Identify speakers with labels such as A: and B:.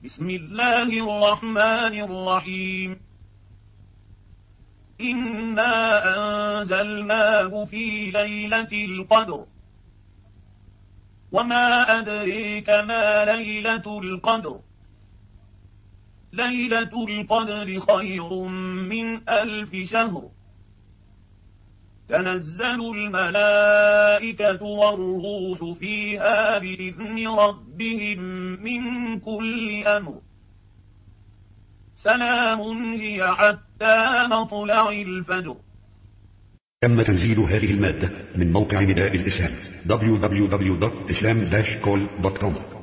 A: بسم الله الرحمن الرحيم. إنا أنزلناه في ليلة القدر، وما أدريك ما ليلة القدر. ليلة القدر خير من 1000 شهر. تنزل الملائكة والروح فيها بإذن ربهم من كل أمر. سلام هي حتى مطلع الفجر.
B: تم تنزيل هذه المادة من موقع نداء الإسلام www.islam-call.com.